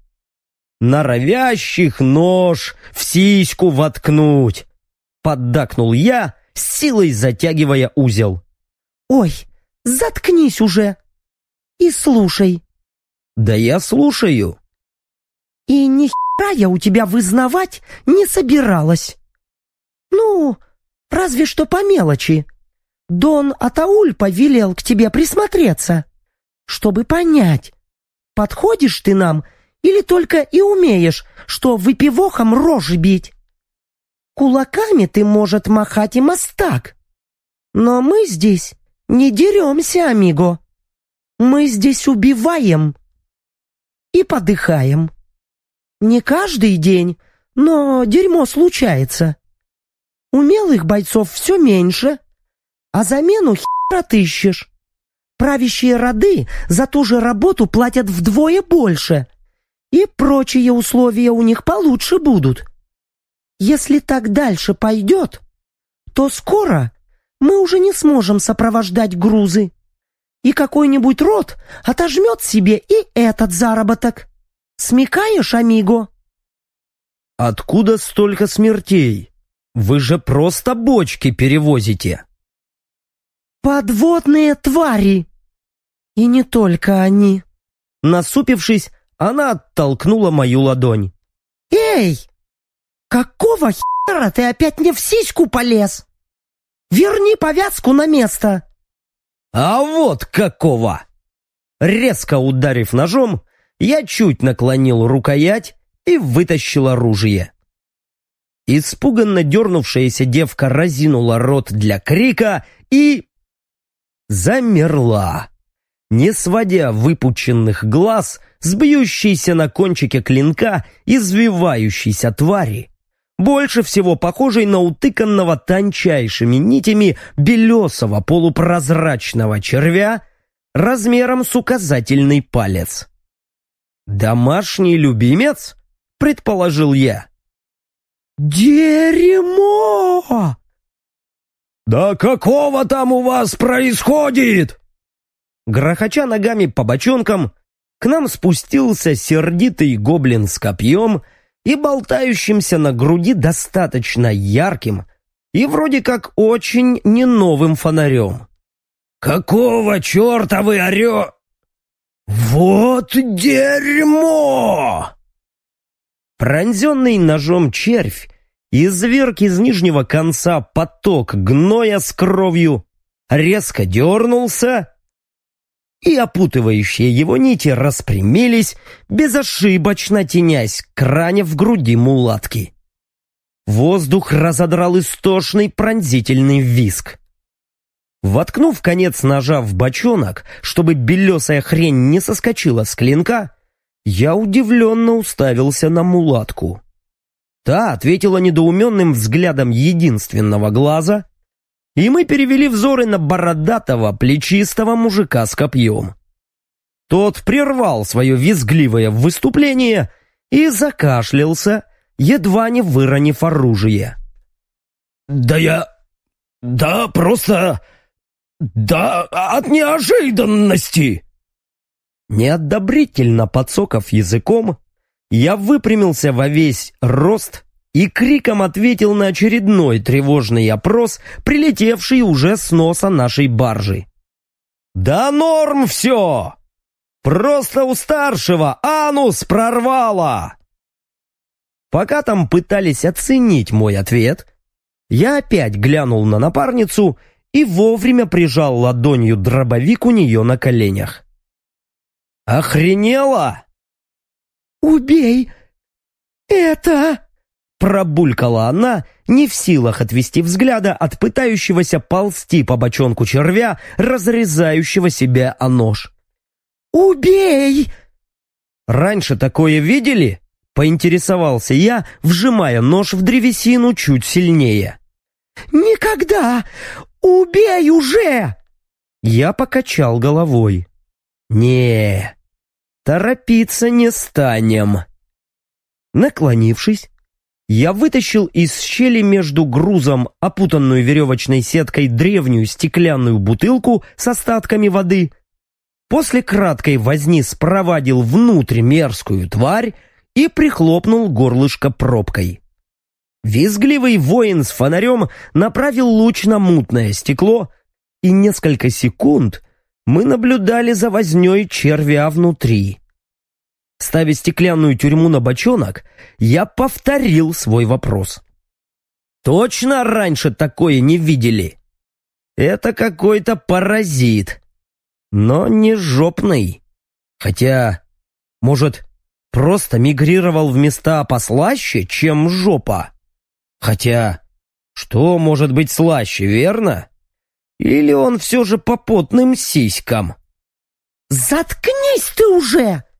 Speaker 1: «Норовящих нож в сиську воткнуть!» — поддакнул я, с силой затягивая узел.
Speaker 2: «Ой, заткнись уже и слушай».
Speaker 1: «Да я слушаю».
Speaker 2: «И ни хера я у тебя вызнавать не собиралась. Ну, разве что по мелочи. Дон Атауль повелел к тебе присмотреться, чтобы понять, подходишь ты нам или только и умеешь, что выпивохом рожи бить. Кулаками ты, может, махать и мастак, но мы здесь «Не деремся, амиго. Мы здесь убиваем и подыхаем. Не каждый день, но дерьмо случается. Умелых бойцов все меньше, а замену хер отыщешь. Правящие роды за ту же работу платят вдвое больше, и прочие условия у них получше будут. Если так дальше пойдет, то скоро мы уже не сможем сопровождать грузы, и какой-нибудь род отожмет себе и этот заработок. Смекаешь, амиго?»
Speaker 1: «Откуда столько смертей? Вы же просто бочки перевозите!»
Speaker 2: «Подводные твари! И не только они!»
Speaker 1: Насупившись, она оттолкнула мою ладонь.
Speaker 2: «Эй! Какого хера ты опять мне в сиську полез? Верни повязку на место!»
Speaker 1: «А вот какого!» Резко ударив ножом, я чуть наклонил рукоять и вытащил оружие. Испуганно дернувшаяся девка разинула рот для крика и... замерла, не сводя выпученных глаз с бьющейся на кончике клинка извивающейся твари, больше всего похожей на утыканного тончайшими нитями белесого полупрозрачного червя размером с указательный палец. «Домашний любимец?» — предположил я.
Speaker 2: «Дерьмо!»
Speaker 3: «Да какого там у вас происходит?»
Speaker 1: Грохоча ногами по бочонкам, к нам спустился сердитый гоблин с копьем и болтающимся на груди достаточно ярким и вроде как очень не новым фонарем.
Speaker 3: «Какого черта вы орё...» «Вот дерьмо!»
Speaker 1: Пронзенный ножом червь изверг из нижнего конца поток гноя с кровью, резко дернулся, и опутывающие его нити распрямились, безошибочно тенясь к ране в груди мулатки. Воздух разодрал истошный пронзительный визг. Воткнув конец ножа в бочонок, чтобы белесая хрень не соскочила с клинка, я удивленно уставился на мулатку. Та ответила недоуменным взглядом единственного глаза, и мы перевели взоры на бородатого, плечистого мужика с копьем. Тот прервал свое визгливое выступление и закашлялся, едва не выронив оружие.
Speaker 3: Да просто... Да от неожиданности!»
Speaker 1: Неодобрительно подсокав языком, я выпрямился во весь рост и криком ответил на очередной тревожный опрос, прилетевший уже с носа нашей баржи. «Да норм все! Просто у старшего анус прорвало!» Пока там пытались оценить мой ответ, я опять глянул на напарницу и вовремя прижал ладонью дробовик у нее на коленях. «Охренела?»
Speaker 2: «Убей! Это...»
Speaker 1: пробулькала она, не в силах отвести взгляда от пытающегося ползти по бочонку червя, разрезающего себя о нож.
Speaker 2: «Убей!»
Speaker 1: «Раньше такое видели?» — поинтересовался я, вжимая нож в древесину чуть сильнее.
Speaker 2: «Никогда! Убей уже!»
Speaker 1: Я покачал головой. «Не, торопиться не станем». Наклонившись, я вытащил из щели между грузом, опутанную веревочной сеткой, древнюю стеклянную бутылку с остатками воды. После краткой возни спровадил внутрь мерзкую тварь и прихлопнул горлышко пробкой. Визгливый воин с фонарем направил луч на мутное стекло, и несколько секунд мы наблюдали за вознёй червя внутри. Ставя стеклянную тюрьму на бочонок, я повторил свой вопрос. «Точно раньше такое не видели? Это какой-то паразит, но не жопный. Хотя, может, просто мигрировал в места послаще, чем жопа? Хотя, что может быть слаще, верно? Или он все же по потным сиськам?
Speaker 2: «Заткнись ты уже!»